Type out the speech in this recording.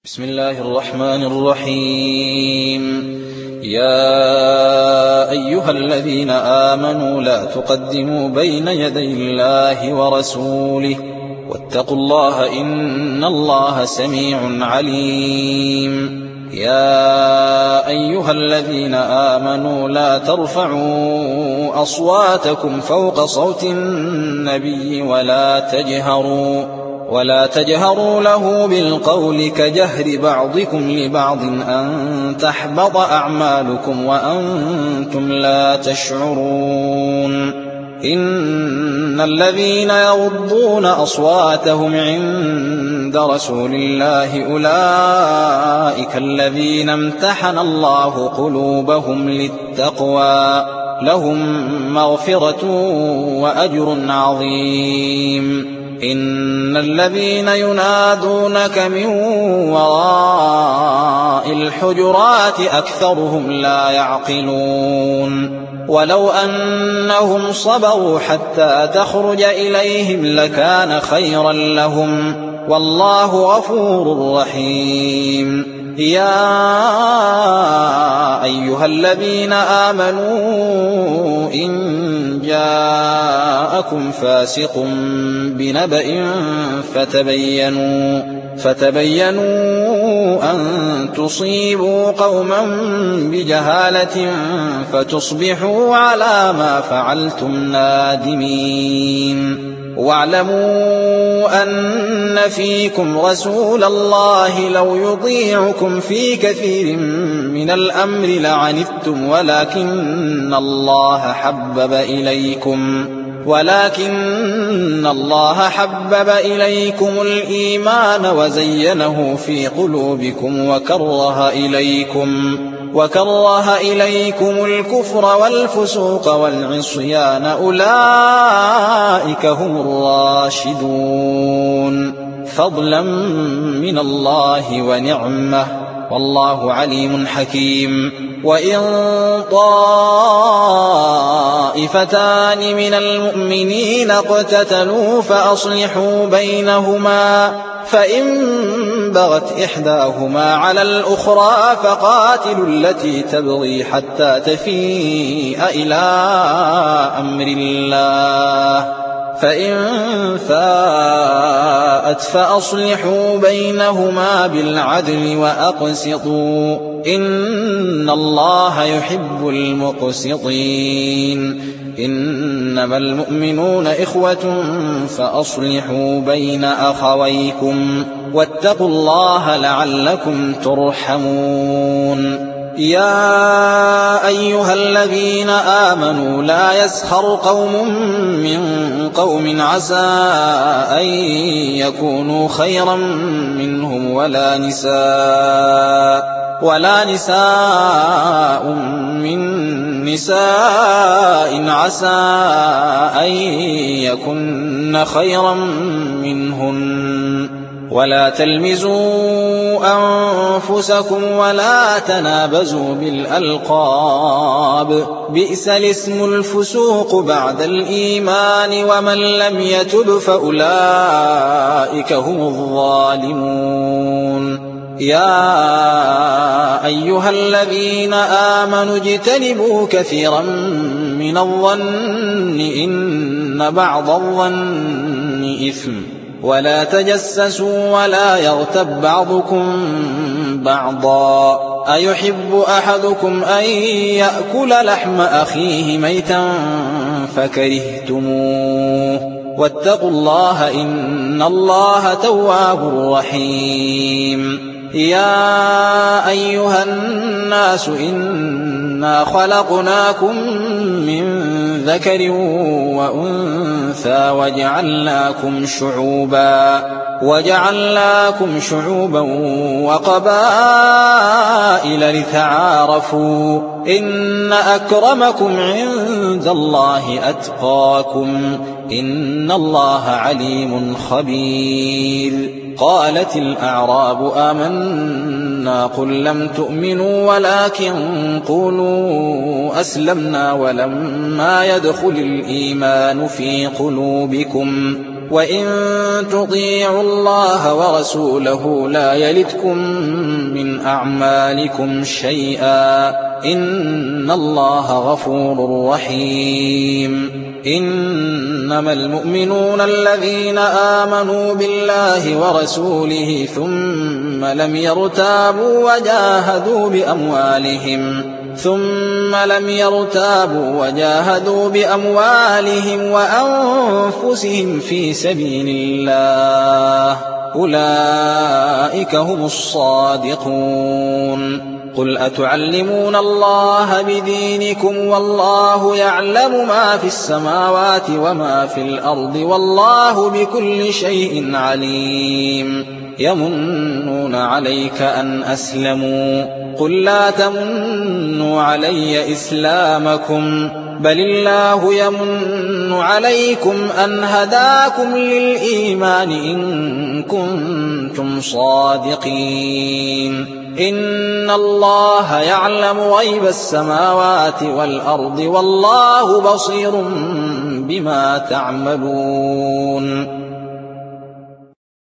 بسم الله الرحمن الرحيم. يا أيها الذين آمنوا لا تقدموا بين يدي الله ورسوله واتقوا الله إن الله سميع عليم. يا أيها الذين آمنوا لا ترفعوا أصواتكم فوق صوت النبي ولا تجهروا له بالقول كجهر بعضكم لبعض أن تحبط أعمالكم وأنتم لا تشعرون. إن الذين يغضون أصواتهم عند رسول الله أولئك الذين امتحن الله قلوبهم للتقوى لهم مغفرة وأجر عظيم. إن الذين ينادونك من وراء الحجرات أكثرهم لا يعقلون. ولو أنهم صبروا حتى تخرج إليهم لكان خيرا لهم والله غفور رحيم. يا أيها الذين آمنوا إن جاءكم فاسق بنبأ فتبينوا أن تصيبوا قوما بجهالة فتصبحوا على ما فعلتم نادمين. واعلموا أن فيكم رسول الله لو يطيعكم في كثير من الأمر لعنتم ولكن الله حبب إليكم الإيمان وزينه في قلوبكم وكره إليكم الكفر والفسوق والعصيان أولئك هم الراشدون فضلا من الله ونعمة والله عليم حكيم. وإن طائفتان من المؤمنين اقتتلوا فأصلحوا بينهما فإن بغت إحداهما على الأخرى فقاتلوا التي تبغي حتى تفيء إلى أمر الله فإن فاءت فأصلحوا بينهما بالعدل وأقسطوا إن الله يحب المقسطين. إنما المؤمنون إخوة فأصلحوا بين أخويكم واتقوا الله لعلكم ترحمون. يا أيها الذين آمنوا لا يسخر قوم من قوم عسى أن يكونوا خيرا منهم ولا نساء من نساء عسى أن يكن خيرا منهن. ولا تلمزوا أنفسكم ولا تنابزوا بالألقاب بئس الاسم الفسوق بعد الإيمان ومن لم يتب فأولئك هم الظالمون. يا أيها الذين آمنوا اجتنبوا كثيرا من الظن إن بعض الظن إثم ولا تجسسوا ولا يغتب بعضكم بعضا أيحب أحدكم أن يأكل لحم أخيه ميتا فكرهتموه واتقوا الله إن الله تواب رحيم. يا أيها الناس إنا خلقناكم من ذكر وأنثى وجعلناكم شعوبا وقبائل لتعارفوا إن أكرمكم عند الله أتقاكم إن الله عليم خبير. قالت الأعراب آمنا قل لم تؤمنوا ولكن قولوا أسلمنا ولما يدخل الإيمان في قلوبكم وإن تطيعوا الله ورسوله لا يلتكم من أعمالكم شيئا إن الله غفور رحيم إنما المؤمنون الذين آمنوا بالله ورسوله ثم لم يرتابوا وجاهدوا بأموالهم وأنفسهم في سبيل الله أولئك هم الصادقون قل أتعلمون الله بدينكم والله يعلم ما في السماوات وما في الأرض والله بكل شيء عليم يمنون عليك أن أسلموا قل لا تمنوا علي إسلامكم بل الله يمن عليكم أن هداكم للإيمان إن كنتم صادقين إن الله يعلم غيب السماوات والأرض والله بصير بما تعملون